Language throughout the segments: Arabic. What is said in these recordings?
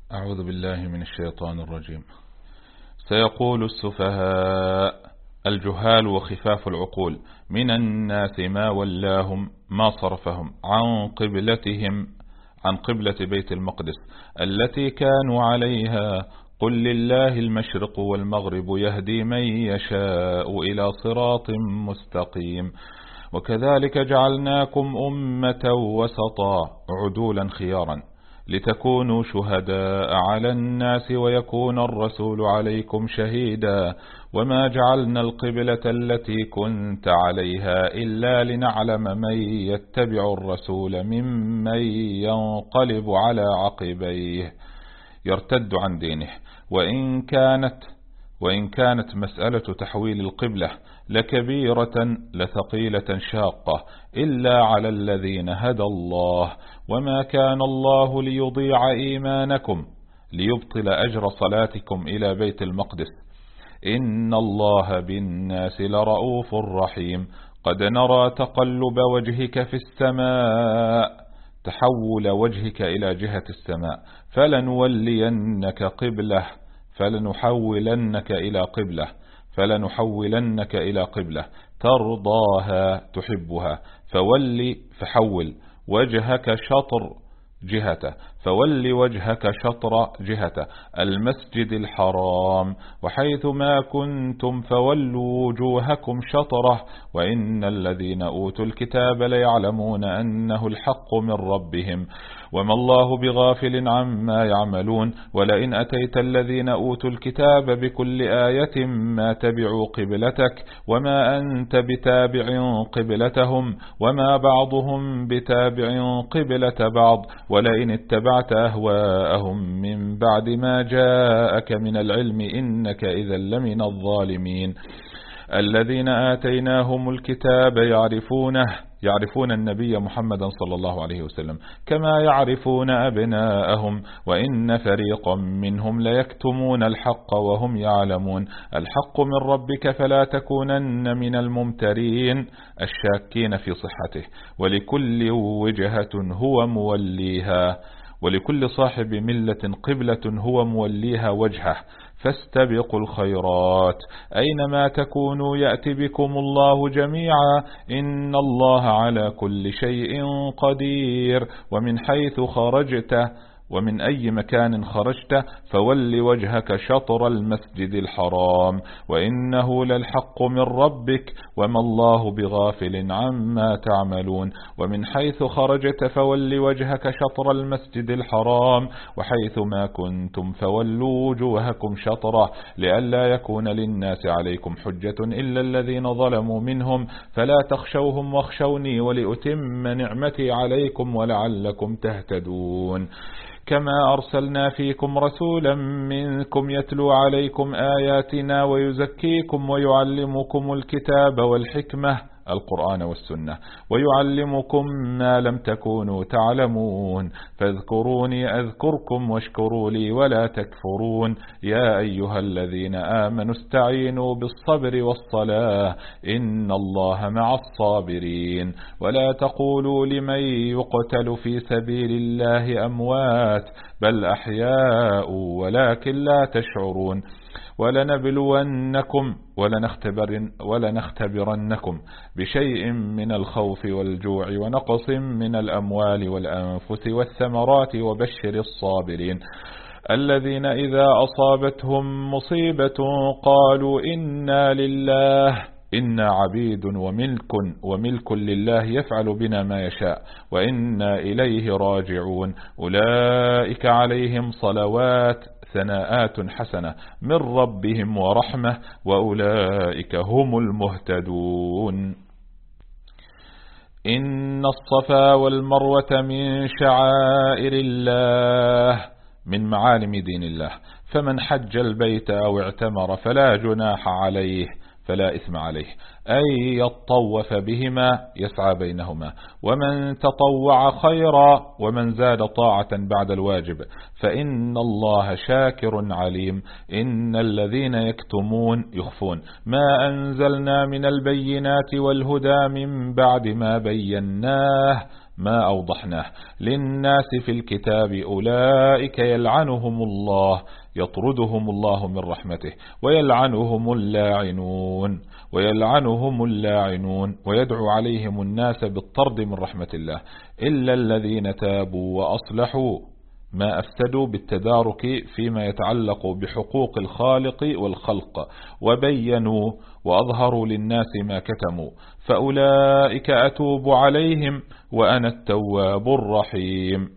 أعوذ بالله من الشيطان الرجيم. سيقول السفهاء الجهال وخفاف العقول من الناس ما ولاهم ما صرفهم عن قبلة بيت المقدس التي كانوا عليها. قل لله المشرق والمغرب يهدي من يشاء إلى صراط مستقيم. وكذلك جعلناكم أمة وسطا عدولا خيارا لتكونوا شهداء على الناس ويكون الرسول عليكم شهيدا. وما جعلنا القبلة التي كنت عليها إلا لنعلم من يتبع الرسول ممن ينقلب على عقبيه يرتد عن دينه. وإن كانت مسألة تحويل القبلة لكبيرة لثقيلة شاقة إلا على الذين هدى الله. وما كان الله ليضيع إيمانكم ليبطل أجر صلاتكم إلى بيت المقدس إن الله بالناس لرؤوف رحيم. قد نرى تقلب وجهك في السماء تحول وجهك إلى جهة السماء فلنحولنك إلى قبلة ترضاها تحبها فول وجهك شطر جهته المسجد الحرام. وحيث ما كنتم فولوا وجوهكم شطره. وإن الذين أوتوا الكتاب ليعلمون أنه الحق من ربهم وما الله بغافل عما يعملون. ولئن أتيت الذين أوتوا الكتاب بكل آية ما تبعوا قبلتك وما أنت بتابع قبلتهم وما بعضهم بتابع قبلة بعض. ولئن اتبعت أهواءهم من بعد ما جاءك من العلم إنك إذا لمن الظالمين. الذين آتيناهم الكتاب يعرفون النبي محمدا صلى الله عليه وسلم كما يعرفون أبناءهم وإن فريقا منهم ليكتمون الحق وهم يعلمون. الحق من ربك فلا تكونن من الممترين الشاكين في صحته. ولكل وجهة هو موليها ولكل صاحب ملة قبلة هو موليها وجهه فاستبقوا الخيرات أينما تكونوا يأتي بكم الله جميعا إن الله على كل شيء قدير. ومن أي مكان خرجت فول وجهك شطر المسجد الحرام وإنه للحق من ربك وما الله بغافل عما تعملون. ومن حيث خرجت فول وجهك شطر المسجد الحرام وحيث ما كنتم فولوا وجوهكم شطره لئلا يكون للناس عليكم حجة إلا الذين ظلموا منهم فلا تخشوهم واخشوني ولأتم نعمتي عليكم ولعلكم تهتدون. كما أرسلنا فيكم رسولا منكم يتلو عليكم آياتنا ويزكيكم ويعلمكم الكتاب والحكمة القرآن والسنة ويعلمكم ما لم تكونوا تعلمون فاذكروني أذكركم واشكروا لي ولا تكفرون. يا أيها الذين آمنوا استعينوا بالصبر والصلاة إن الله مع الصابرين. ولا تقولوا لمن يقتل في سبيل الله أموات بل أحياء ولكن لا تشعرون. ولنختبرنكم بشيء من الخوف والجوع ونقص من الأموال والأنفس والثمرات وبشر الصابرين الذين إذا أصابتهم مصيبة قالوا إنا لله إنا عبيد وملك لله يفعل بنا ما يشاء وإنا إليه راجعون. أولئك عليهم صلوات ثناءات حسنة من ربهم ورحمة وأولئك هم المهتدون. إن الصفا والمروة من شعائر الله من معالم دين الله فمن حج البيت أو اعتمر فلا جناح عليه فلا إثم عليه أي يطوف بهما يسعى بينهما. ومن تطوع خيرا ومن زاد طاعة بعد الواجب فإن الله شاكر عليم. إن الذين يخفون ما أنزلنا من البينات والهدى من بعد ما بيناه ما أوضحناه للناس في الكتاب أولئك يلعنهم الله يطردهم الله من رحمته ويلعنهم اللاعنون ويدعو عليهم الناس بالطرد من رحمة الله إلا الذين تابوا وأصلحوا ما أفسدوا بالتدارك فيما يتعلق بحقوق الخالق والخلق وبينوا وأظهروا للناس ما كتموا فأولئك أتوب عليهم وأنا التواب الرحيم.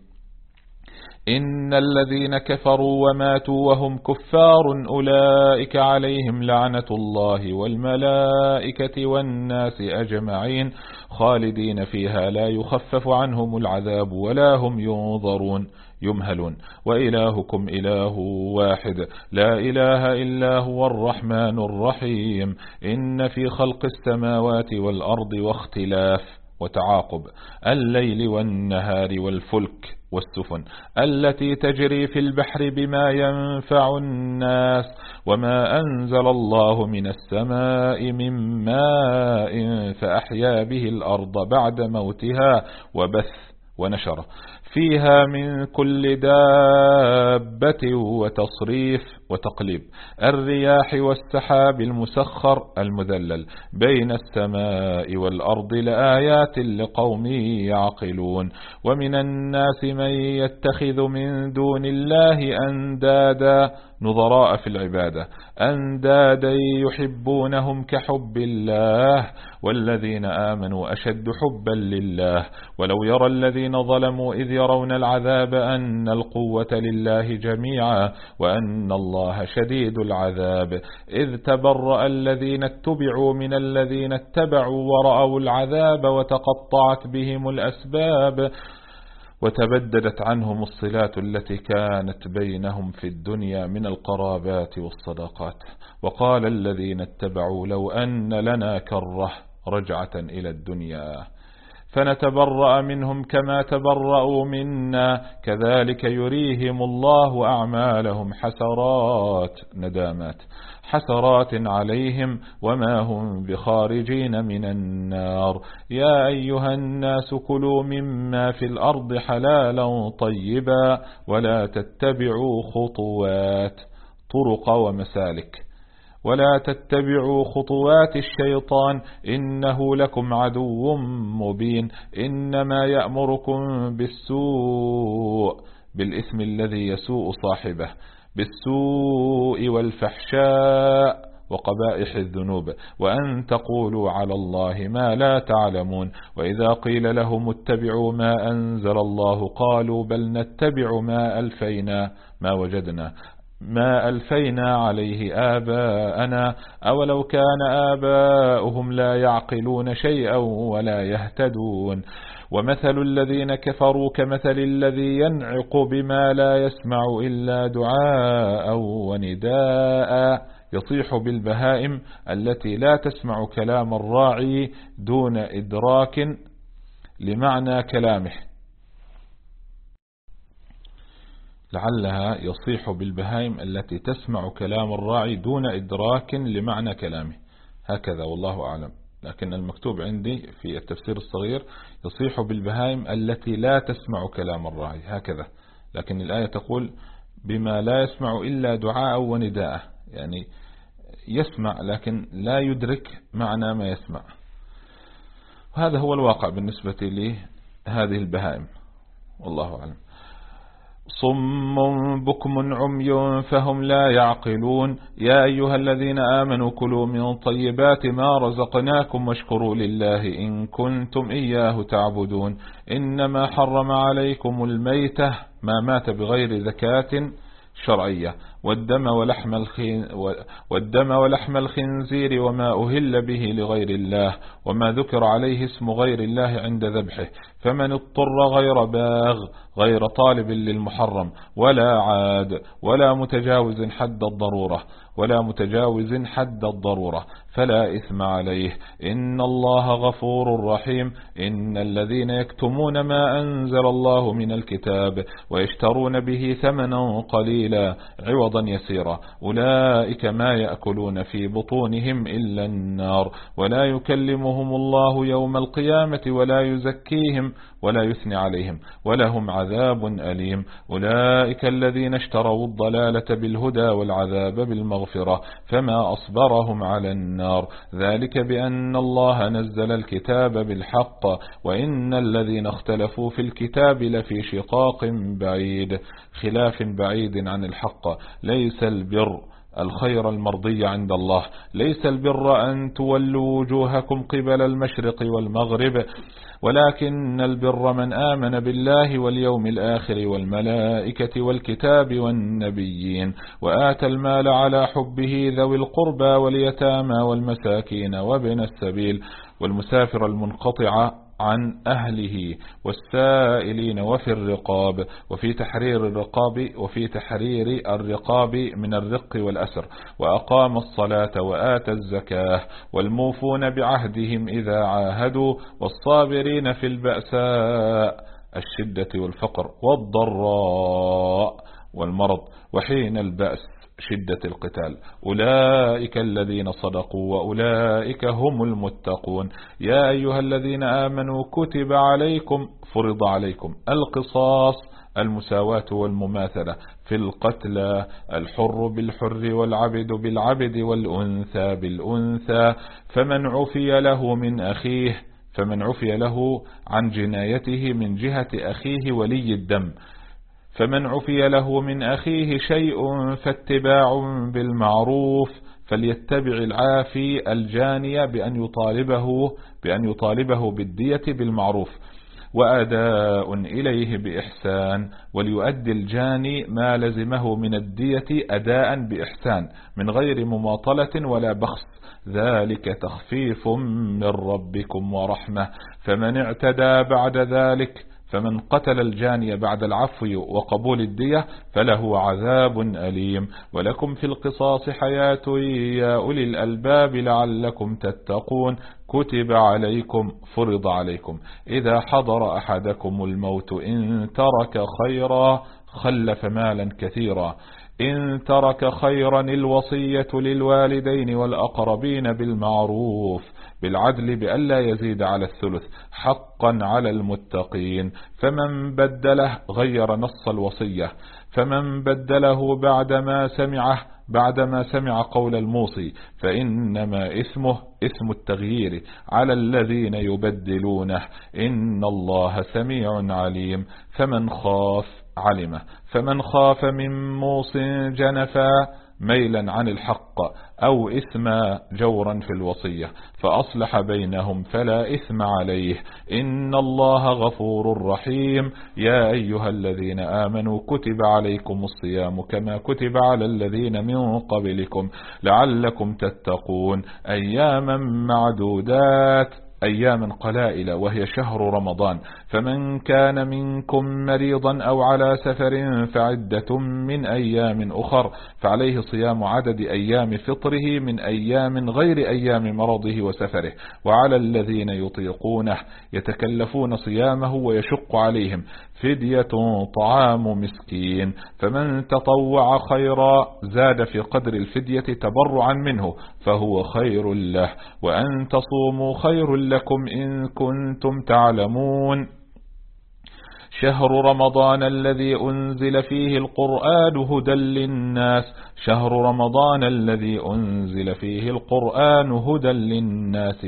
إن الذين كفروا وماتوا وهم كفار أولئك عليهم لعنة الله والملائكة والناس أجمعين خالدين فيها لا يخفف عنهم العذاب ولا هم يمهلون وإلهكم إله واحد لا إله إلا هو الرحمن الرحيم. إن في خلق السماوات والأرض واختلاف وتعاقب الليل والنهار والفلك والسفن التي تجري في البحر بما ينفع الناس وما أنزل الله من السماء من ماء فأحيا به الأرض بعد موتها وبث ونشر فيها من كل دابة وتصريف وتقليب الرياح والسحاب المسخر المذلل بين السماء والأرض لآيات لقوم يعقلون. ومن الناس من يتخذ من دون الله أندادا نظراء في العبادة أندادا يحبونهم كحب الله والذين آمنوا أشد حبا لله ولو يرى الذين ظلموا إذ يرون العذاب أن القوة لله جميعا وأن الله شديد العذاب إذ تبرأ الذين اتبعوا من الذين اتبعوا ورأوا العذاب وتقطعت بهم الأسباب وتبددت عنهم الصلات التي كانت بينهم في الدنيا من القرابات والصداقات وقال الذين اتبعوا لو أن لنا كرة رجعة إلى الدنيا فنتبرأ منهم كما تبرأوا منا كذلك يريهم الله أعمالهم حسرات ندامات حسرات عليهم وما هم بخارجين من النار. يا أيها الناس كلوا مما في الأرض حلالا طيبا ولا تتبعوا خطوات طرق ومسالك ولا تتبعوا خطوات الشيطان إنه لكم عدو مبين إنما يأمركم بالإثم الذي يسوء صاحبه بالسوء والفحشاء وقبائح الذنوب وأن تقولوا على الله ما لا تعلمون. وإذا قيل لهم اتبعوا ما أنزل الله قالوا بل نتبع ما ألفينا عليه آباءنا أولو كان آباؤهم لا يعقلون شيئا ولا يهتدون. ومثل الذين كفروا كمثل الذي ينعق بما لا يسمع إلا دعاء ونداء يصيح بالبهائم التي لا تسمع كلام الراعي دون إدراك لمعنى كلامه لعلها يصيح بالبهائم التي تسمع كلام الراعي دون إدراك لمعنى كلامه هكذا والله أعلم. لكن المكتوب عندي في التفسير الصغير يصيح بالبهائم التي لا تسمع كلام الراعي هكذا لكن الآية تقول بما لا يسمع إلا دعاء ونداء يعني يسمع لكن لا يدرك معنى ما يسمع. وهذا هو الواقع بالنسبة لهذه البهائم والله أعلم. صم بكم عمي فهم لا يعقلون. يا أيها الذين آمنوا كلوا من طيبات ما رزقناكم واشكروا لله إن كنتم إياه تعبدون. إنما حرم عليكم الميتة ما مات بغير زكاة شرعية والدم ولحم الخنزير وما أهل به لغير الله وما ذكر عليه اسم غير الله عند ذبحه فمن اضطر غير باغ غير طالب للمحرم ولا عاد ولا متجاوز حد الضرورة فلا إثم عليه إن الله غفور رحيم. إن الذين يكتمون ما أنزل الله من الكتاب ويشترون به ثمنا قليلا عوضا عرضا يسيرا. أولئك ما يأكلون في بطونهم إلا النار ولا يكلمهم الله يوم القيامة ولا يزكيهم ولا يثني عليهم ولهم عذاب أليم. أولئك الذين اشتروا الضلالة بالهدى والعذاب بالمغفرة فما أصبرهم على النار ذلك بأن الله نزل الكتاب بالحق وإن الذين اختلفوا في الكتاب لفي شقاق بعيد، خلاف بعيد عن الحق. ليس البر الخير المرضي عند الله، ليس البر أن تولوا وجوهكم قبل المشرق والمغرب، ولكن البر من آمن بالله واليوم الآخر والملائكة والكتاب والنبيين وآتى المال على حبه ذوي القربى واليتامى والمساكين وابن السبيل والمسافر المنقطع عن أهله والسائلين وفي الرقاب وفي تحرير الرقاب من الرق والأسر وأقام الصلاة وآتى الزكاة والموفون بعهدهم إذا عاهدوا والصابرين في البأساء الشدة والفقر والضراء والمرض وحين البأس شدة القتال. أولئك الذين صدقوا وأولئك هم المتقون. يا أيها الذين آمنوا كتب عليكم فرض عليكم القصاص، المساواة والمماثلة في القتلى، الحر بالحر والعبد بالعبد والأنثى بالأنثى. فمن عفي له عن جنايته من جهة أخيه ولي الدم، فمن عفي له من أخيه شيء فاتباع بالمعروف فليتبع العافي الجاني بأن يطالبه بالدية بالمعروف وأداء إليه بإحسان، وليؤدي الجاني ما لزمه من الدية أداء بإحسان من غير مماطلة ولا بخس، ذلك تخفيف من ربكم ورحمة. فمن اعتدى بعد ذلك، فمن قتل الجاني بعد العفو وقبول الدية فله عذاب أليم. ولكم في القصاص حياة يا أولي الألباب لعلكم تتقون. كتب عليكم فرض عليكم إذا حضر أحدكم الموت إن ترك خيرا خلف مالا كثيرا، إن ترك خيرا الوصية للوالدين والأقربين بالمعروف بالعدل بألا يزيد على الثلث حقا على المتقين. فمن بدله غير نص الوصية، فمن بدله بعدما سمع قول الموصي فإنما اسم التغيير على الذين يبدلونه إن الله سميع عليم. فمن خاف من موص جنفا ميلا عن الحق أو إثم جورا في الوصية فأصلح بينهم فلا إثم عليه إن الله غفور رحيم. يا أيها الذين آمنوا كتب عليكم الصيام كما كتب على الذين من قبلكم لعلكم تتقون. أياما معدودات، أياما قلائل وهي شهر رمضان، فمن كان منكم مريضا أو على سفر فعدة من أيام أخر، فعليه صيام عدد أيام فطره من أيام غير أيام مرضه وسفره. وعلى الذين يطيقونه يتكلفون صيامه ويشق عليهم فدية طعام مسكين، فمن تطوع خيرا زاد في قدر الفدية تبرعا منه فهو خير له، وأن تصوموا خير لكم إن كنتم تعلمون. شهر رمضان الذي أنزل فيه القرآن هدى للناس، شهر رمضان الذي أنزل فيه القرآن هدى للناس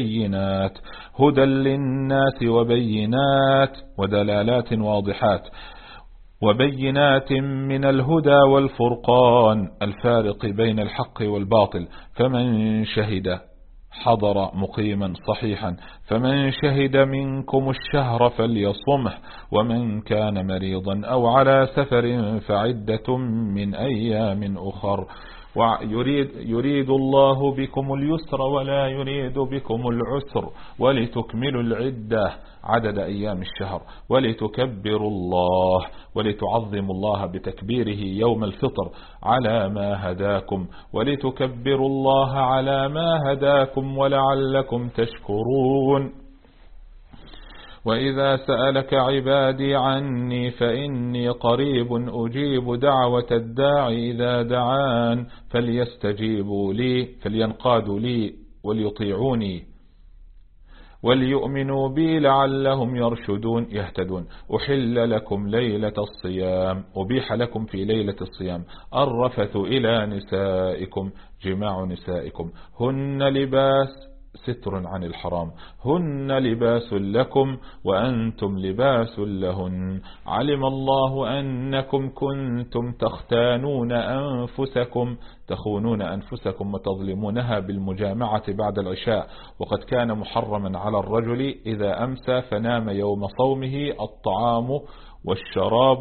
وبينات ودلالات واضحات وبينات من الهدى والفرقان الفارق بين الحق والباطل. فمن شهد حضر مقيما صحيحا، فمن شهد منكم الشهر فليصمه، ومن كان مريضا أو على سفر فعدة من أيام أخر. يريد الله بكم اليسر ولا يريد بكم العسر ولتكملوا العدة عدد أيام الشهر ولتكبروا الله ولتعظموا الله بتكبيره يوم الفطر على ما هداكم ولتكبروا الله على ما هداكم ولعلكم تشكرون. وإذا سألك عبادي عني فإني قريب أجيب دعوة الداعي إذا دعان فليستجيبوا لي فلينقادوا لي وليطيعوني وليؤمنوا بي لعلهم يرشدون يهتدون. أحل لكم ليلة الصيام، أبيح لكم في ليلة الصيام الرفث إلى نسائكم، جماع نسائكم، هن لباس ستر عن الحرام، هن لباس لكم وأنتم لباس لهن، علم الله أنكم كنتم تختانون أنفسكم، تخونون أنفسكم وتظلمونها بالمجامعة بعد العشاء، وقد كان محرما على الرجل إذا أمسى فنام يوم صومه الطعام والشراب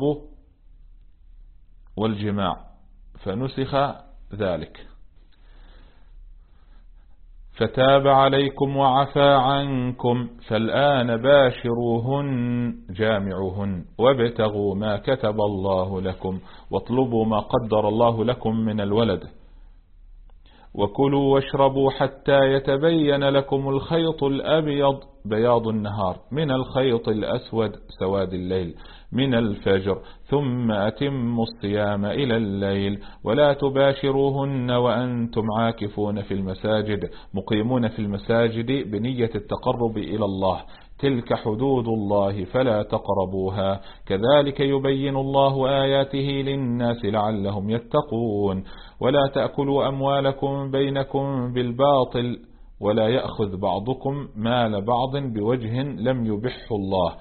والجماع، فنسخ ذلك. فتاب عليكم وعفى عنكم فالآن باشروهن جامعوهن وابتغوا ما كتب الله لكم واطلبوا ما قدر الله لكم من الولد، وكلوا واشربوا حتى يتبين لكم الخيط الأبيض بياض النهار من الخيط الأسود سواد الليل من الفجر، ثم أتموا الصيام إلى الليل، ولا تباشروهن وأنتم عاكفون في المساجد مقيمون في المساجد بنية التقرب إلى الله، تلك حدود الله فلا تقربوها، كذلك يبين الله آياته للناس لعلهم يتقون. ولا تأكلوا أموالكم بينكم بالباطل ولا يأخذ بعضكم مال بعض بوجه لم يبحه الله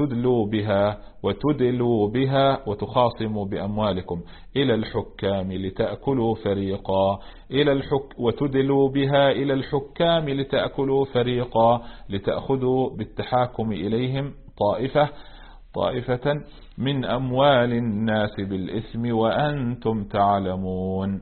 وتدلوا بها وتخاصموا بأموالكم إلى الحكام لتأكلوا فريقا وتدلوا بها إلى الحكام لتأكلوا فريقا لتأخذوا بالتحاكم إليهم طائفة من أموال الناس بالإثم وأنتم تعلمون.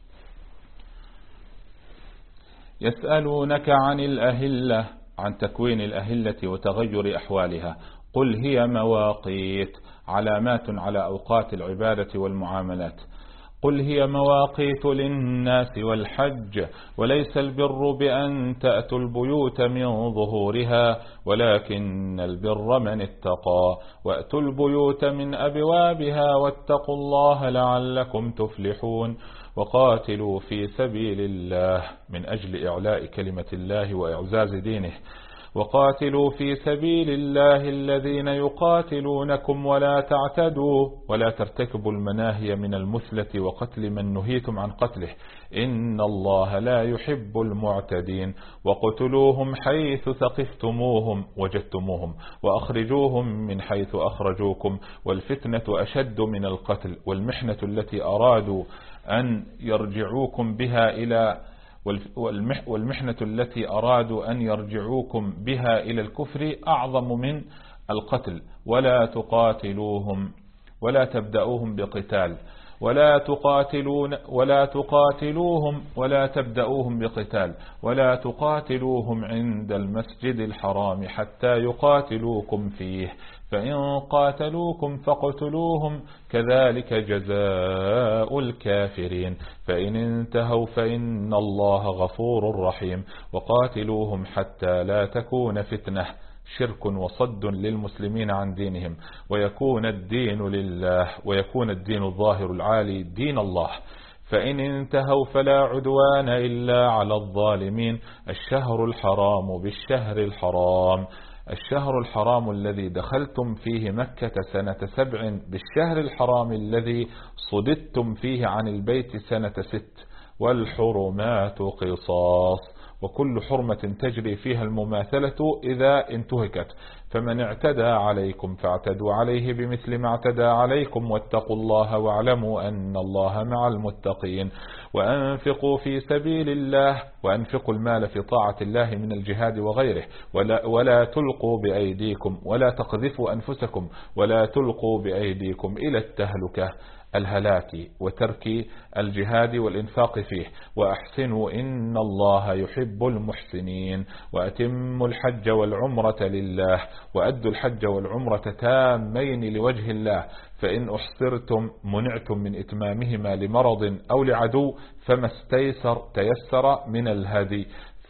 يسألونك عن الأهلة، عن تكوين الأهلة وتغير أحوالها، قل هي مواقيت، علامات على أوقات العبادة والمعاملات. قل هي مواقيت للناس والحج، وليس البر بأن تأتوا البيوت من ظهورها ولكن البر من اتقى، وأتوا البيوت من أبوابها واتقوا الله لعلكم تفلحون. وقاتلوا في سبيل الله من أجل إعلاء كلمة الله وإعزاز دينه، وقاتلوا في سبيل الله الذين يقاتلونكم ولا تعتدوا ولا ترتكبوا المناهي من المثلة وقتل من نهيتم عن قتله إن الله لا يحب المعتدين. وقتلوهم حيث ثقفتموهم وجدتموهم وأخرجوهم من حيث أخرجوكم، والفتنة أشد من القتل، والمحنة التي أرادوا أن يرجعوكم بها إلى الكفر أعظم من القتل. ولا تبدأوهم بقتال ولا تقاتلوهم عند المسجد الحرام حتى يقاتلوكم فيه، فإن قاتلوكم فاقتلوهم كذلك جزاء الكافرين، فإن انتهوا فإن الله غفور رحيم. وقاتلوهم حتى لا تكون فتنة، شرك وصد للمسلمين عن دينهم، ويكون الدين لله، ويكون الدين الظاهر العالي دين الله، فإن انتهوا فلا عدوان إلا على الظالمين. الشهر الحرام بالشهر الحرام، الشهر الحرام الذي دخلتم فيه مكة سنة 7 بالشهر الحرام الذي صددتم فيه عن البيت سنة 6، والحرمات قصاص، وكل حرمة تجري فيها المماثلة إذا انتهكت، فمن اعتدى عليكم فاعتدوا عليه بمثل ما اعتدى عليكم، واتقوا الله واعلموا أن الله مع المتقين. وأنفقوا في سبيل الله، وأنفقوا المال في طاعة الله من الجهاد وغيره، ولا تلقوا بأيديكم، ولا تقذفوا أنفسكم، ولا تلقوا بأيديكم إلى التهلكة، الهلاك، وترك الجهاد والإنفاق فيه. وأحسنوا إن الله يحب المحسنين. وأتموا الحج والعمرة لله، وأدوا الحج والعمرة تامين لوجه الله، فإن أحصرتم منعتم من إتمامهما لمرض أو لعدو فما تيسر من الهدي،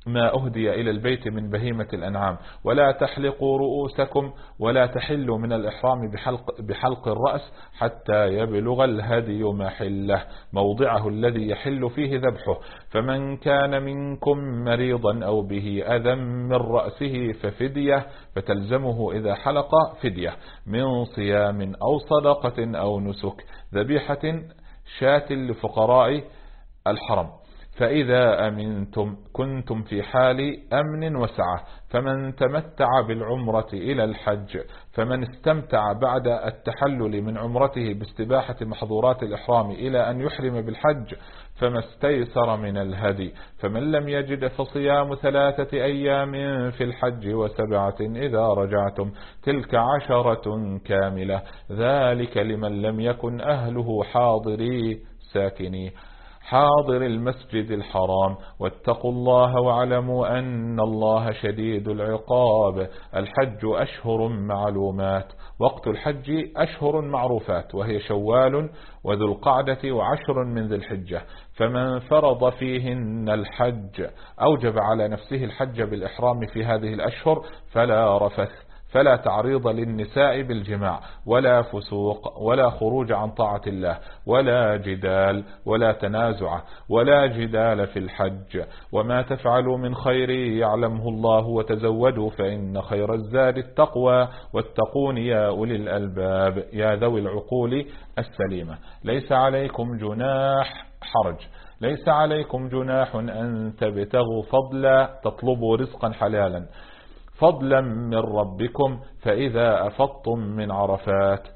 ما أهدي إلى البيت من بهيمة الأنعام، ولا تحلقوا رؤوسكم، ولا تحلوا من الإحرام بحلق الرأس حتى يبلغ الهدي محله موضعه الذي يحل فيه ذبحه. فمن كان منكم مريضا أو به أذى من رأسه ففدية، فتلزمه إذا حلق فدية من صيام أو صدقة أو نسك، ذبيحة شاة لفقراء الحرم. فإذا أمنتم كنتم في حال أمن وسعة. فمن تمتع بالعمرة إلى الحج، فمن استمتع بعد التحلل من عمرته باستباحة محظورات الإحرام إلى أن يحرم بالحج فما استيسر من الهدي. فمن لم يجد فصيام 3 أيام في الحج و7 إذا رجعتم، تلك 10 كاملة، ذلك لمن لم يكن أهله حاضري ساكني حاضر المسجد الحرام. واتقوا الله واعلموا أن الله شديد العقاب. الحج أشهر معلومات، وقت الحج أشهر معروفات، وهي شوال وذو القعدة و10 من ذي الحجة. فمن فرض فيهن الحج أوجب على نفسه الحج بالإحرام في هذه الأشهر، فلا رفث، فلا تعريض للنساء بالجماع، ولا فسوق، ولا خروج عن طاعة الله، ولا جدال، ولا تنازع، ولا جدال في الحج. وما تفعلوا من خير يعلمه الله، وتزودوا فإن خير الزاد التقوى، واتقون يا أولي الألباب يا ذوي العقول السليمة. ليس عليكم جناح حرج، ليس عليكم جناح أن تبتغوا فضلا، تطلبوا رزقا حلالا، فضلا من ربكم. فإذا أفضتم من عرفات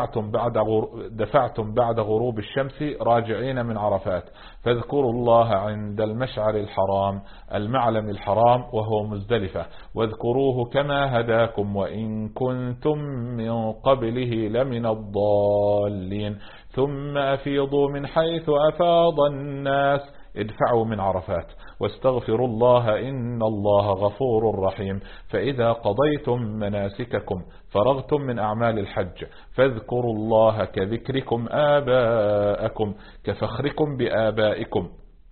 دفعتم بعد غروب الشمس راجعين من عرفات، فاذكروا الله عند المشعر الحرام، المعلم الحرام وهو مزدلفة، واذكروه كما هداكم وإن كنتم من قبله لمن الضالين. ثم أفيضوا من حيث أفاض الناس، ادفعوا من عرفات، واستغفروا الله إن الله غفور رحيم. فإذا قضيتم مناسككم فرغتم من أعمال الحج، فاذكروا الله كذكركم آباءكم، كفخركم بآبائكم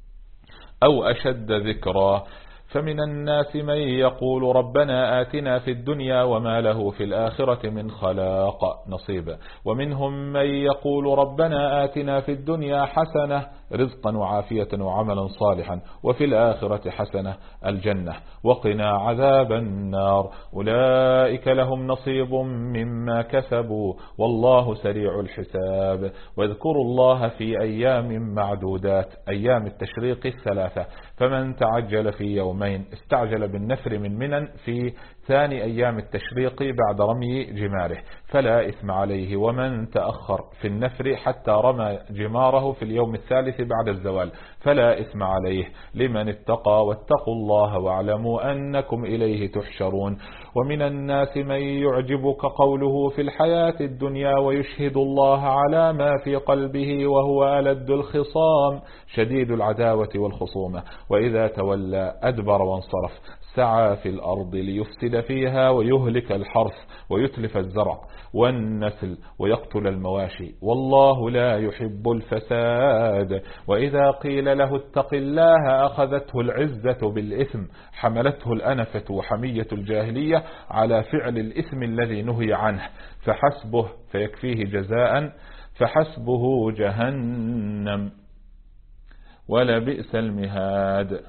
أو أشد ذكرا. فمن الناس من يقول ربنا آتنا في الدنيا وما له في الآخرة من خلاق نصيب، ومنهم من يقول ربنا آتنا في الدنيا حسنة، رزقا وعافية وعملا صالحا، وفي الآخرة حسنة، الجنة، وقنا عذاب النار. أولئك لهم نصيب مما كسبوا والله سريع الحساب. واذكروا الله في أيام معدودات، أيام التشريق 3. فمن تعجل في يومين استعجل بالنفر من منن في ثاني أيام التشريق بعد رمي جماره، فلا إثم عليه. ومن تأخر في النفر حتى رمى جماره في اليوم الثالث بعد الزوال فلا إثم عليه، لمن اتقى. واتقوا الله واعلموا أنكم إليه تحشرون. ومن الناس من يعجبك قوله في الحياة الدنيا ويشهد الله على ما في قلبه وهو ألد الخصام، شديد العداوة والخصومة. وإذا تولى أدبر وانصرف، سعى في الأرض ليفسد فيها ويهلك الحرث ويتلف الزرع والنسل ويقتل المواشي، والله لا يحب الفساد. وإذا قيل له اتق الله أخذته العزة بالإثم، حملته الأنفة وحمية الجاهلية على فعل الإثم الذي نهي عنه، فحسبه فيكفيه جزاء، فحسبه جهنم ولبئس المهاد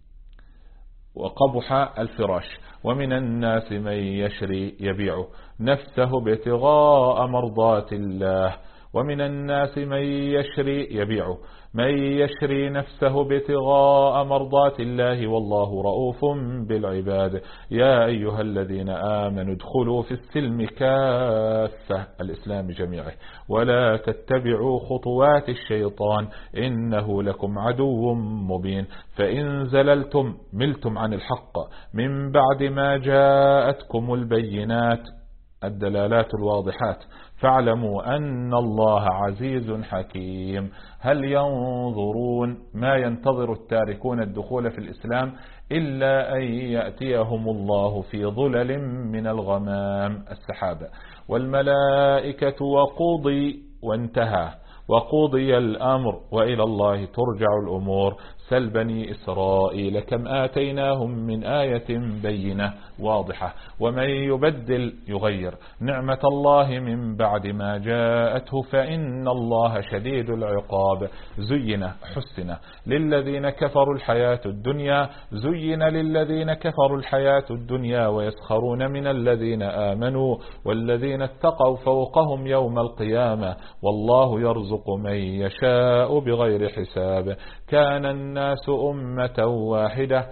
وقبح الفراش. ومن الناس من يشري يبيع نفسه ابتغاء مرضات الله، ومن الناس من يشري نفسه ابتغاء مرضات الله والله رؤوف بالعباد. يا أيها الذين آمنوا ادخلوا في السلم كافة، الإسلام جميعه، ولا تتبعوا خطوات الشيطان إنه لكم عدو مبين. فإن زللتم ملتم عن الحق من بعد ما جاءتكم البينات، الدلالات الواضحات، فاعلموا أن الله عزيز حكيم. هل ينظرون، ما ينتظر التاركون الدخول في الإسلام إلا أن يأتيهم الله في ظلل من الغمام، السحابة، والملائكة وقضي وانتهى، وقضي الأمر وإلى الله ترجع الأمور. سل بني إسرائيل كم آتيناهم من آية بينة واضحة. ومن يبدل يغير نعمة الله من بعد ما جاءته فإن الله شديد العقاب. زين حسن للذين كفروا الحياة الدنيا زين للذين كفروا الحياة الدنيا ويسخرون من الذين آمنوا والذين اتقوا فوقهم يوم القيامة والله يرزق من يشاء بغير حساب. كان الناس أمة واحدة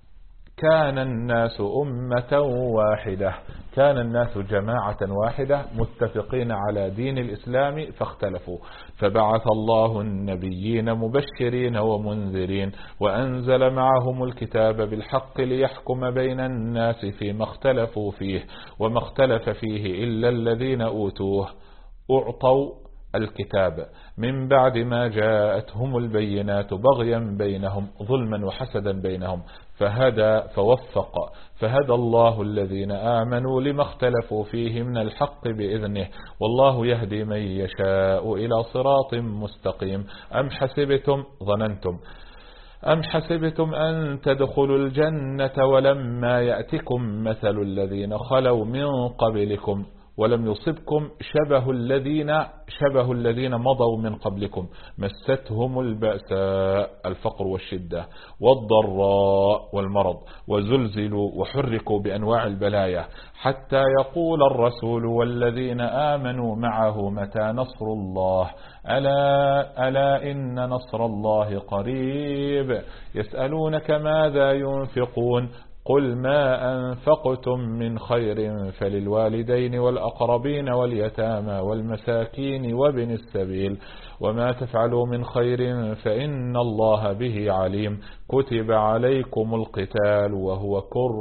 كان الناس جماعة واحدة متفقين على دين الإسلام فاختلفوا فبعث الله النبيين مبشرين ومنذرين وأنزل معهم الكتاب بالحق ليحكم بين الناس فيما اختلفوا فيه وما اختلف فيه إلا الذين أعطوا الكتاب من بعد ما جاءتهم البينات بغيا بينهم ظلما وحسدا بينهم فهدى الله الذين آمنوا لما اختلفوا فيه من الحق بإذنه والله يهدي من يشاء إلى صراط مستقيم. أم حسبتم أن تدخلوا الجنة ولما يأتكم مثل الذين خلوا من قبلكم ولم يصبكم شبه الذين مضوا من قبلكم مستهم البأساء الفقر والشدة والضراء والمرض وزلزلوا وحركوا بأنواع البلايا حتى يقول الرسول والذين آمنوا معه متى نصر الله ألا إن نصر الله قريب. يسألونك ماذا ينفقون قل ما أنفقتم من خير فللوالدين والأقربين واليتامى والمساكين وابن السبيل وما تفعلوا من خير فإن الله به عليم. كتب عليكم القتال وهو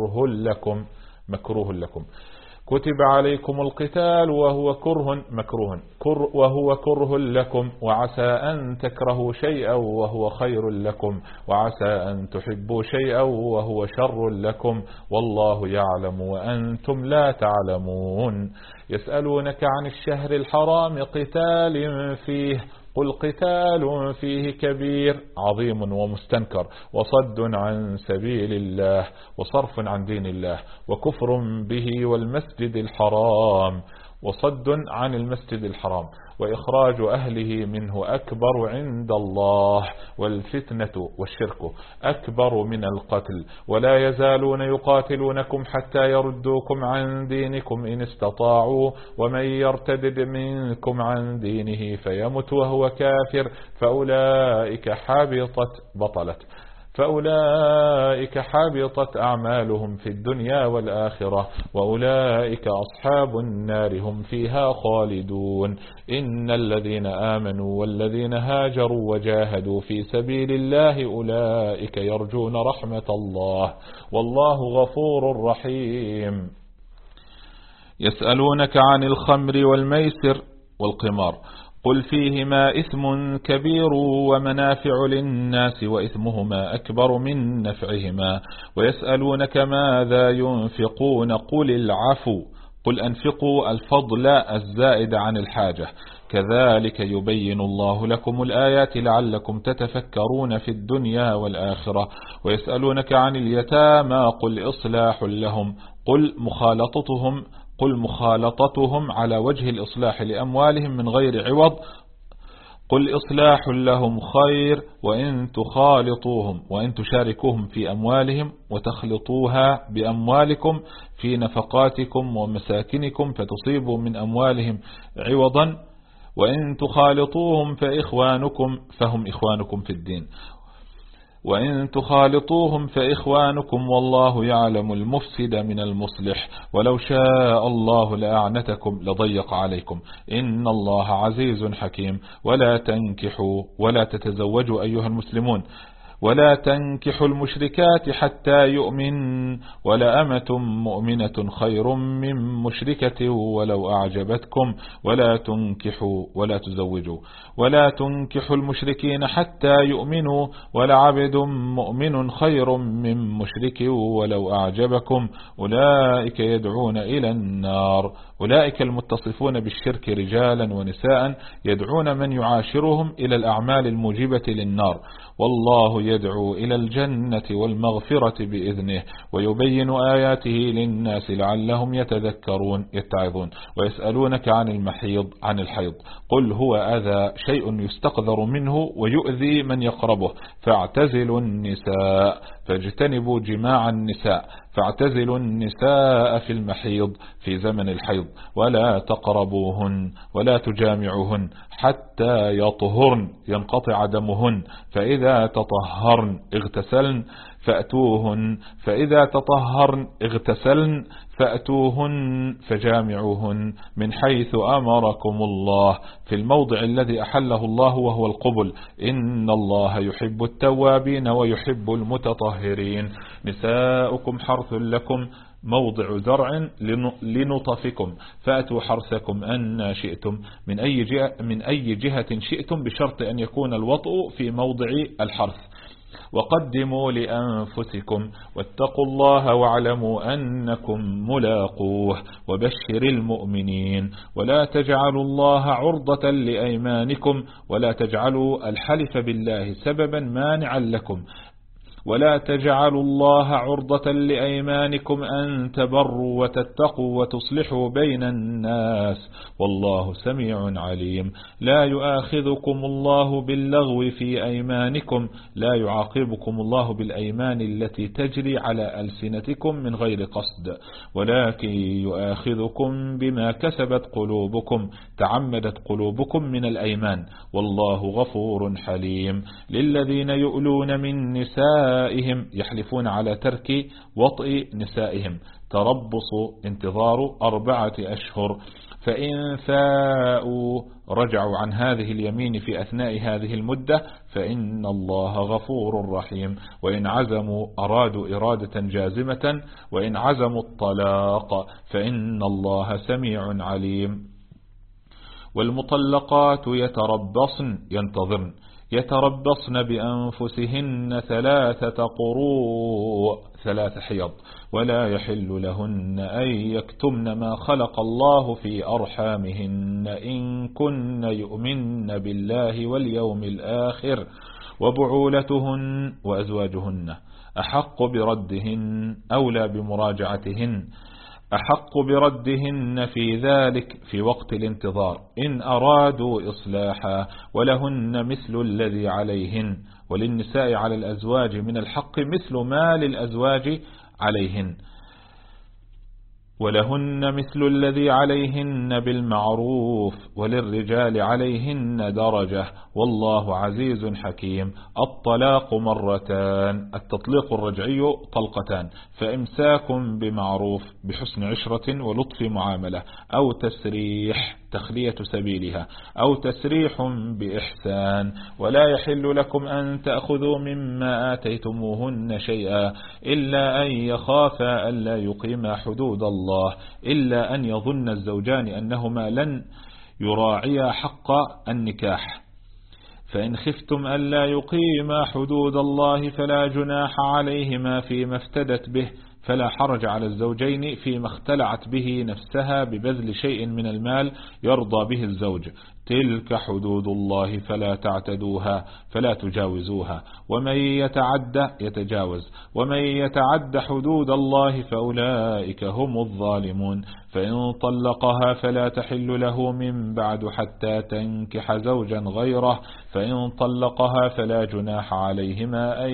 كره لكم وعسى أن تكرهوا شيئا وهو خير لكم وعسى أن تحبوا شيئا وهو شر لكم والله يعلم وأنتم لا تعلمون. يسألونك عن الشهر الحرام قتال فيه قل قتال فيه كبير عظيم ومستنكر وصد عن سبيل الله وصرف عن دين الله وكفر به والمسجد الحرام وصد عن المسجد الحرام وإخراج أهله منه أكبر عند الله والفتنة والشرك أكبر من القتل ولا يزالون يقاتلونكم حتى يردوكم عن دينكم إن استطاعوا ومن يرتد منكم عن دينه فيمت وهو كافر فأولئك حبطت أعمالهم في الدنيا والآخرة وأولئك أصحاب النار هم فيها خالدون. إن الذين آمنوا والذين هاجروا وجاهدوا في سبيل الله أولئك يرجون رحمة الله والله غفور رحيم. يسألونك عن الخمر والميسر والقمار قل فيهما إثم كبير ومنافع للناس وإثمهما أكبر من نفعهما ويسألونك ماذا ينفقون قل العفو قل أنفقوا الفضل الزائد عن الحاجة كذلك يبين الله لكم الآيات لعلكم تتفكرون في الدنيا والآخرة. ويسألونك عن اليتامى قل إصلاح لهم قل مخالطتهم على وجه الإصلاح لأموالهم من غير عوض قل إصلاح لهم خير وإن تشاركوهم في أموالهم وتخلطوها بأموالكم في نفقاتكم ومساكنكم فتصيبوا من أموالهم عوضا وإن تخالطوهم فهم إخوانكم في الدين وإن تخالطوهم فإخوانكم والله يعلم المفسد من المصلح ولو شاء الله لأعنتكم لضيق عليكم إن الله عزيز حكيم. ولا تنكحوا ولا تتزوجوا أيها المسلمون ولا تنكحوا المشركات حتى يؤمن ولأمة مؤمنة خير من مشركة ولو أعجبتكم ولا تنكحوا المشركين حتى يؤمنوا ولعبد مؤمن خير من مشرك ولو أعجبكم أولئك يدعون إلى النار. أولئك المتصفون بالشرك رجالا ونساء يدعون من يعاشرهم إلى الأعمال الموجبة للنار، والله يدعو إلى الجنة والمغفرة بإذنه ويبين آياته للناس لعلهم يتعظون. ويسألونك عن الحيض قل هو أذى شيء يستقذر منه ويؤذي من يقربه فاعتزلوا النساء فاجتنبوا جماع النساء فاعتزلوا النساء في المحيض في زمن الحيض ولا تقربوهن ولا تجامعوهن حتى يطهرن ينقطع دمهن فإذا تطهرن اغتسلن فأتوهن فجامعوهن من حيث أمركم الله في الموضع الذي أحله الله وهو القبل إن الله يحب التوابين ويحب المتطهرين. نساؤكم حرث لكم موضع زرع لنطفكم فأتوا حرثكم أن شئتم من أي جهة شئتم بشرط أن يكون الوطء في موضع الحرث. وقدموا لأنفسكم واتقوا الله واعلموا أنكم ملاقوه وبشر المؤمنين. ولا تجعلوا الله عرضة لأيمانكم ولا تجعلوا الحلف بالله سببا مانعا لكم ولا تجعلوا الله عرضة لأيمانكم أن تبروا وتتقوا وتصلحوا بين الناس والله سميع عليم. لا يؤاخذكم الله باللغو في أيمانكم لا يعاقبكم الله بالأيمان التي تجري على ألسنتكم من غير قصد ولكن يؤاخذكم بما كسبت قلوبكم تعمدت قلوبكم من الأيمان والله غفور حليم. للذين يؤلون من نسائهم يحلفون على ترك وطئ نسائهم تربص انتظار 4 أشهر فإن فاءوا رجعوا عن هذه اليمين في أثناء هذه المدة فإن الله غفور رحيم. وإن عزموا أرادوا إرادة جازمة وإن عزموا الطلاق فإن الله سميع عليم. والمطلقات يتربصن بأنفسهن 3 قروء 3 حيض ولا يحل لهن أن يكتمن ما خلق الله في أرحامهن إن كن يؤمن بالله واليوم الآخر وبعولتهن وأزواجهن أحق بردهن أولى بمراجعتهن أحق بردهن في ذلك في وقت الانتظار إن أرادوا إصلاحا ولهن مثل الذي عليهن وللنساء على الأزواج من الحق مثل ما للأزواج عليهن ولهن مثل الذي عليهن بالمعروف وللرجال عليهن درجة والله عزيز حكيم. الطلاق 2 التطليق الرجعي طلقتان فإمساك بمعروف بحسن عشرة ولطف معاملة أو تسريح تخلية سبيلها أو تسريح بإحسان. ولا يحل لكم أن تأخذوا مما آتيتموهن شيئا إلا أن يخافا ألا يقيما حدود الله إلا أن يظن الزوجان أنهما لن يراعيا حق النكاح فإن خفتم ألا يقيما حدود الله فلا جناح عليهما فيما افتدت به فلا حرج على الزوجين فيما اختلعت به نفسها ببذل شيء من المال يرضى به الزوج. تلك حدود الله فلا تعتدوها فلا تجاوزوها ومن يتعد حدود الله فأولئك هم الظالمون. فإن طلقها فلا تحل له من بعد حتى تنكح زوجا غيره فإن طلقها فلا جناح عليهما أن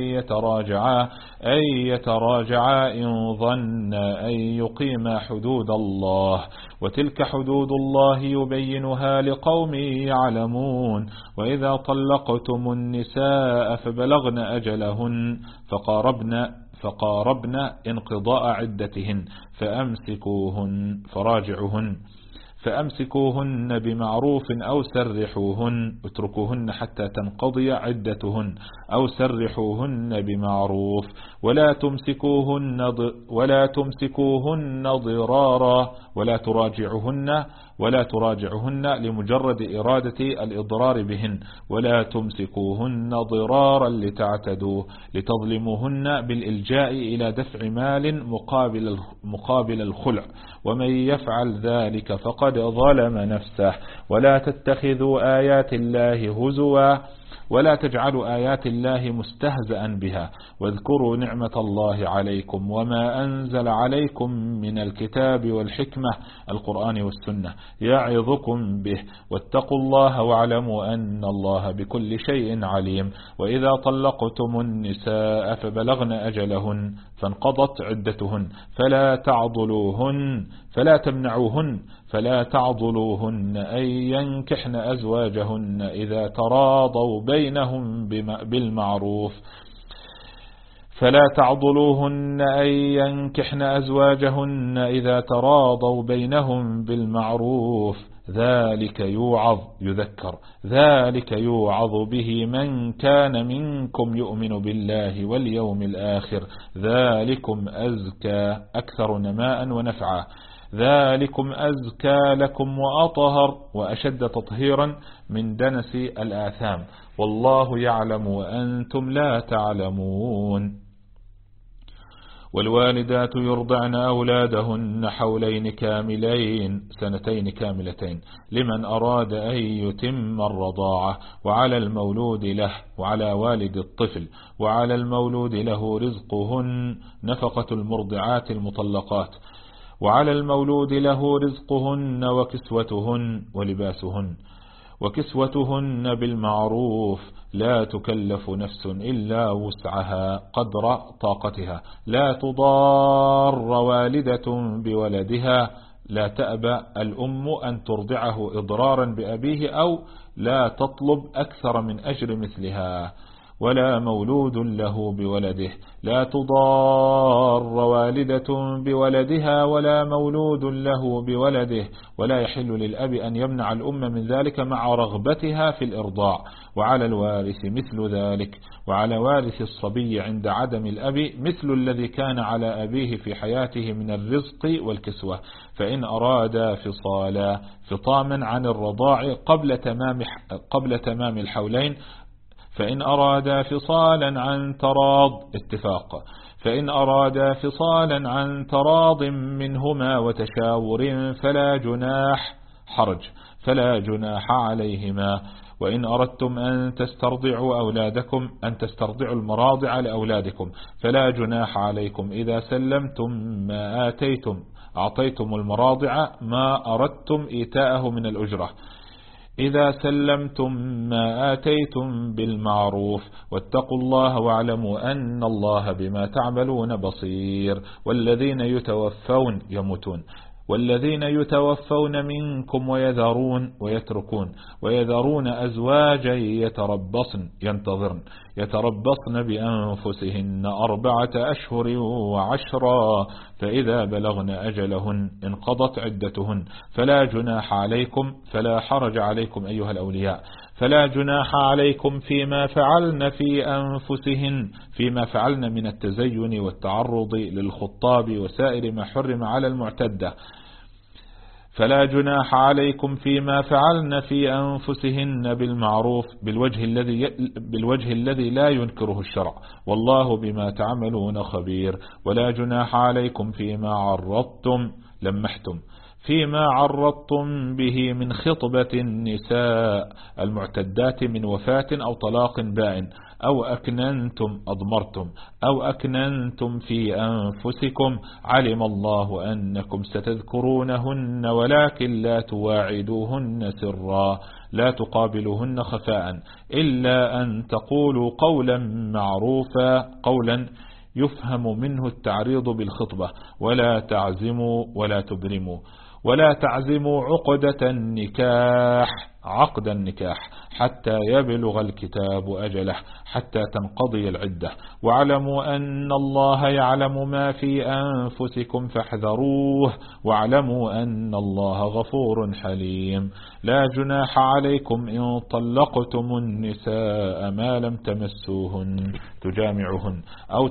يتراجعا إن ظنا أن يقيما حدود الله وتلك حدود الله يبينها لقوم يعلمون. وإذا طلقتم النساء فبلغن أجلهن فقاربن انقضاء عدتهن فأمسكوهن بمعروف أو سرحوهن، اتركوهن حتى تنقضي عدتهن، أو سرحوهن بمعروف. ولا تمسكوهن ضرارا، ولا تراجعهن لمجرد إرادة الإضرار بهن، ولا تمسكوهن ضرارا لتعتدوا لتظلموهن بالإلجاء إلى دفع مال مقابل الخلع، ومن يفعل ذلك فقد ظلم نفسه. ولا تتخذوا آيات الله هزوا، ولا تجعلوا آيات الله مستهزأ بها، واذكروا نعمة الله عليكم وما أنزل عليكم من الكتاب والحكمة، القرآن والسنة، يعظكم به، واتقوا الله واعلموا أن الله بكل شيء عليم. وإذا طلقتم النساء فبلغن أجلهن فانقضت عدتهن فلا تعضلوهن أن ينكحن أزواجهن إذا تراضوا بينهم بالمعروف، ذلك يوعظ به من كان منكم يؤمن بالله واليوم الآخر، ذلكم أزكى أكثر نماء ونفعا، ذلكم أزكى لكم وأطهر وأشد تطهيرا من دنس الآثام، والله يعلم وأنتم لا تعلمون. والوالدات يرضعن أولادهن حولين كاملين، سنتين كاملتين، لمن أراد أن يتم الرضاعة، وعلى المولود له وعلى والد الطفل وعلى المولود له رزقهن، نفقة المرضعات المطلقات، وعلى المولود له رزقهن وكسوتهن ولباسهن، وكسوتهن بالمعروف، لا تكلف نفس إلا وسعها قدر طاقتها، لا تضار والدة بولدها، لا تأبى الأم أن ترضعه إضرارا بأبيه أو لا تطلب أكثر من أجر مثلها، ولا مولود له بولده، لا تضار والدة بولدها ولا مولود له بولده، ولا يحل للأب أن يمنع الأم من ذلك مع رغبتها في الإرضاع، وعلى الوارث مثل ذلك، وعلى وارث الصبي عند عدم الأب مثل الذي كان على أبيه في حياته من الرزق والكسوة، فإن أرادا فطاما عن الرضاع قبل تمام الحولين، فإن أرادا فصالا عن تراض منهما وتشاور فلا جناح عليهما. وإن أردتم أن تسترضعوا المراضع لأولادكم فلا جناح عليكم إذا سلمتم ما أعطيتم المراضع ما أردتم إيتاءه من الأجرة، إذا سلمتم ما آتيتم بالمعروف، واتقوا الله واعلموا أن الله بما تعملون بصير. والذين يتوفون منكم ويذرون أزواجا يتربصن بأنفسهن 4 أشهر و10، فإذا بلغن أجلهن انقضت عدتهن فلا حرج عليكم أيها الأولياء، فلا جناح عليكم فيما فعلن من التزين والتعرض للخطاب وسائر ما حرم على المعتدة، فلا جناح عليكم فيما فعلن في أنفسهن بالمعروف بالوجه الذي لا ينكره الشرع، والله بما تعملون خبير. ولا جناح عليكم فيما عرضتم به من خطبة النساء المعتدات من وفاة أو طلاق بائن، أو أكننتم في أنفسكم، علم الله أنكم ستذكرونهن ولكن لا تواعدوهن سرا، لا تقابلوهن خفاء، إلا أن تقولوا قولا معروفا، قولا يفهم منه التعريض بالخطبة، ولا تعزموا ولا تبرموا، ولا تعزموا عقد النكاح حتى يبلغ الكتاب أجله حتى تنقضي العدة، واعلموا أن الله يعلم ما في أنفسكم فاحذروه، واعلموا أن الله غفور حليم. لا جناح عليكم إن طلقتم النساء ما لم تمسوهن تجامعهن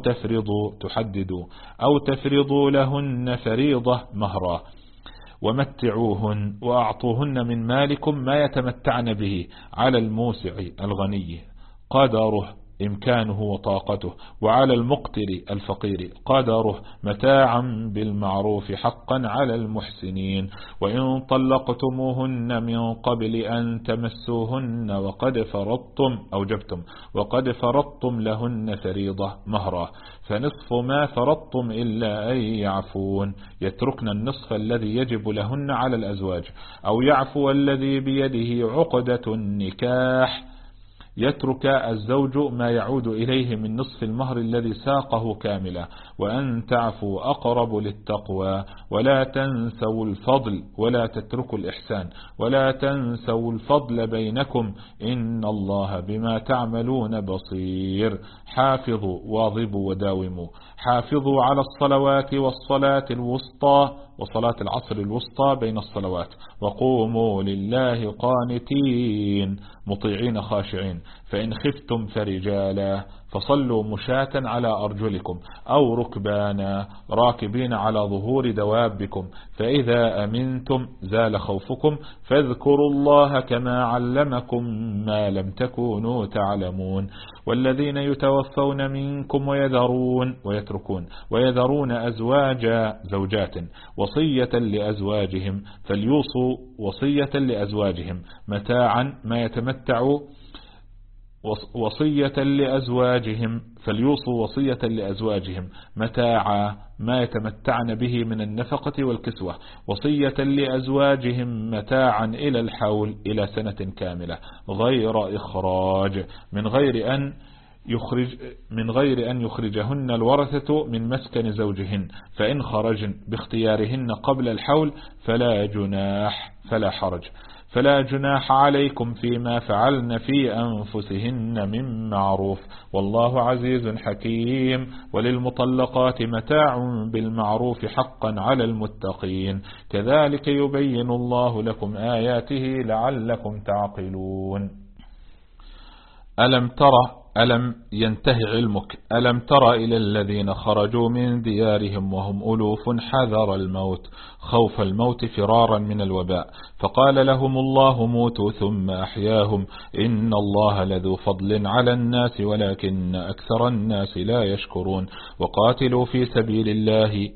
أو تفرضوا لهن فريضة مهرا، ومتعوهن وأعطوهن من مالكم ما يتمتعن به، على الموسع الغني قدره إمكانه وطاقته، وعلى المقتر الفقير قدره، متاعا بالمعروف حقا على المحسنين. وإن طلقتموهن من قبل أن تمسوهن وقد فرضتم لهن فريضة مهرا، فنصف ما فرضتم إلا أن يعفون، يتركن النصف الذي يجب لهن على الأزواج، أو يعفو الذي بيده عقدة النكاح، يترك الزوج ما يعود إليه من نصف المهر الذي ساقه كاملا، وأن تعفوا أقرب للتقوى. ولا تنسوا الفضل ولا تتركوا الإحسان، ولا تنسوا الفضل بينكم، إن الله بما تعملون بصير. حافظوا واظبوا وداوموا، حافظوا على الصلوات وصلاة العصر الوسطى بين الصلوات، وقوموا لله قانتين مطيعين خاشعين. فإن خفتم فرجالا فصلوا مشاة على أرجلكم، أو ركبانا راكبين على ظهور دوابكم، فإذا أمنتم زال خوفكم، فاذكروا الله كما علمكم ما لم تكونوا تعلمون. والذين يتوفون منكم ويذرون زوجات وصية لأزواجهم متاعا ما يتمتعوا فليوصوا وصية لأزواجهم متاعا ما يتمتعن به من النفقة والكسوة، وصية لأزواجهم متاعا إلى الحول إلى سنة كاملة، غير إخراج، من غير أن يخرجهن الورثة من مسكن زوجهن، فإن خرجن باختيارهن قبل الحول فلا جناح عليكم فيما فعلن في أنفسهن من معروف، والله عزيز حكيم. وللمطلقات متاع بالمعروف حقا على المتقين، كذلك يبين الله لكم آياته لعلكم تعقلون. ألم ينتهي علمك؟ ألم تر إلى الذين خرجوا من ديارهم وهم ألوف حذر الموت، خوف الموت فرارا من الوباء، فقال لهم الله موتوا ثم أحياهم، إن الله لذو فضل على الناس ولكن أكثر الناس لا يشكرون. وقاتلوا في سبيل الله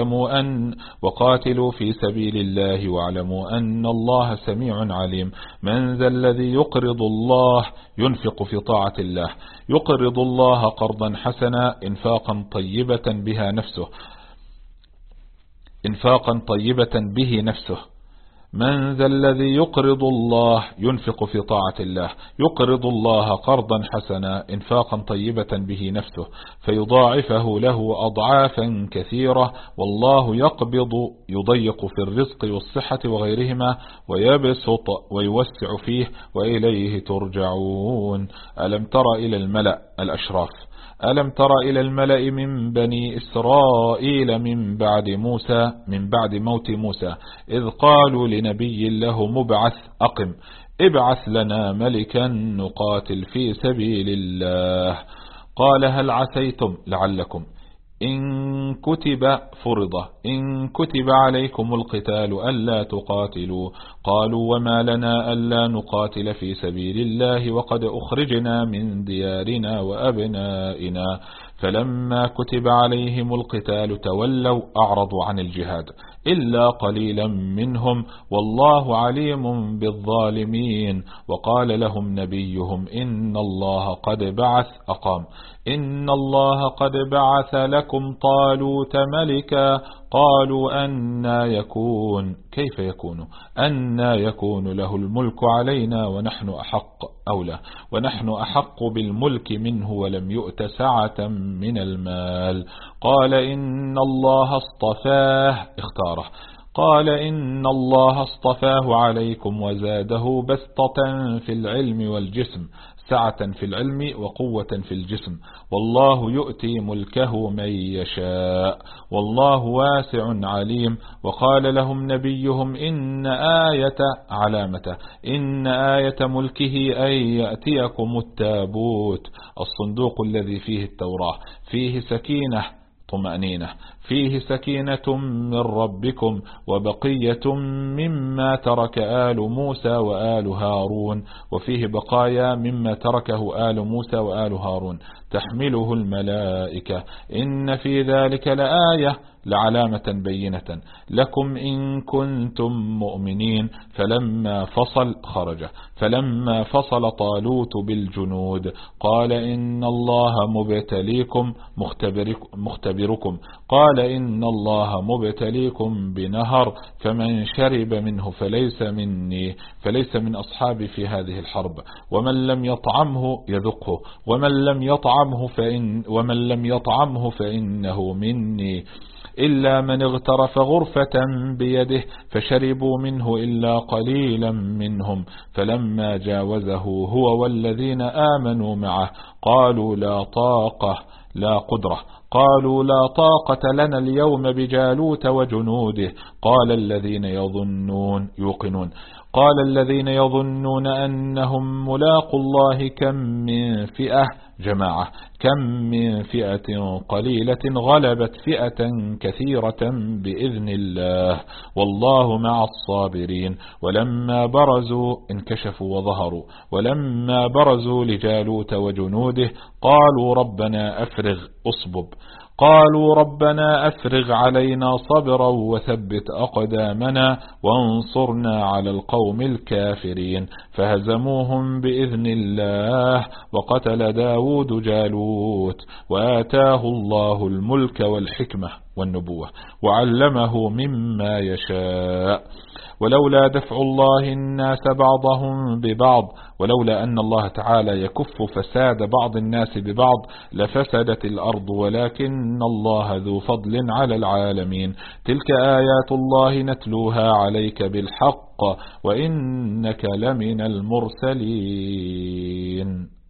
واعلموا أن الله سميع عليم. من ذا الذي يقرض الله ينفق في طاعة الله، يقرض الله قرضا حسنا إنفاقا طيبة به نفسه. من ذا الذي يقرض الله ينفق في طاعة الله، يقرض الله قرضا حسنا إنفاقا طيبة به نفسه، فيضاعفه له أضعافا كثيرة، والله يقبض يضيق في الرزق والصحة وغيرهما، ويبسط ويوسع فيه، وإليه ترجعون. ألم تر إلى الملأ الأشراف ألم تر إلى الملأ من بني إسرائيل من بعد موت موسى إذ قالوا لنبي له ابعث لنا ملكا نقاتل في سبيل الله، قال هل عسيتم لعلكم إن كتب عليكم القتال ألا تقاتلوا، قالوا وما لنا ألا نقاتل في سبيل الله وقد أخرجنا من ديارنا وأبنائنا، فلما كتب عليهم القتال تولوا أعرضوا عن الجهاد إلا قليلا منهم، والله عليم بالظالمين. وقال لهم نبيهم إن الله قد بعث لكم طالوت ملكا، قالوا كيف يكون له الملك علينا ونحن أحق بالملك منه ولم يؤت سعة من المال، قال إن الله اختاره قال إن الله اصطفاه عليكم وزاده بسطة في العلم والجسم، سعة في العلم وقوة في الجسم، والله يؤتي ملكه من يشاء والله واسع عليم. وقال لهم نبيهم إن آية ملكه أن يأتيكم التابوت، الصندوق الذي فيه التوراة، فيه سكينة طمأنينة، فيه سكينة من ربكم وبقية مما ترك آل موسى وآل هارون، وفيه بقايا مما تركه آل موسى وآل هارون تحمله الملائكة، إن في ذلك لآية لعلامة بينة لكم إن كنتم مؤمنين. فلما فصل طالوت بالجنود قال إن الله مختبركم قال إن الله مبتليكم بنهر، فمن شرب منه فليس من أصحابي في هذه الحرب، ومن لم يطعمه يذقه، ومن لم يطعمه فإنه مني، إلا من اغترف غرفة بيده فشربوا منه إلا قليلا منهم، فلما جاوزه هو والذين آمنوا معه قالوا لا طاقة لنا اليوم بجالوت وجنوده. قال الذين يظنون أنهم ملاقوا الله كم من فئة قليلة غلبت فئة كثيرة بإذن الله والله مع الصابرين. ولما برزوا انكشفوا وظهروا، ولما برزوا لجالوت وجنوده قالوا ربنا أفرغ علينا صبرا وثبت أقدامنا وانصرنا على القوم الكافرين، فهزموهم بإذن الله وقتل داود جالوت وآتاه الله الملك والحكمة والنبوة وعلمه مما يشاء. ولولا دفع الله الناس بعضهم ببعض، ولولا أن الله تعالى يكف فساد بعض الناس ببعض لفسدت الأرض، ولكن الله ذو فضل على العالمين. تلك آيات الله نتلوها عليك بالحق وإنك لمن المرسلين.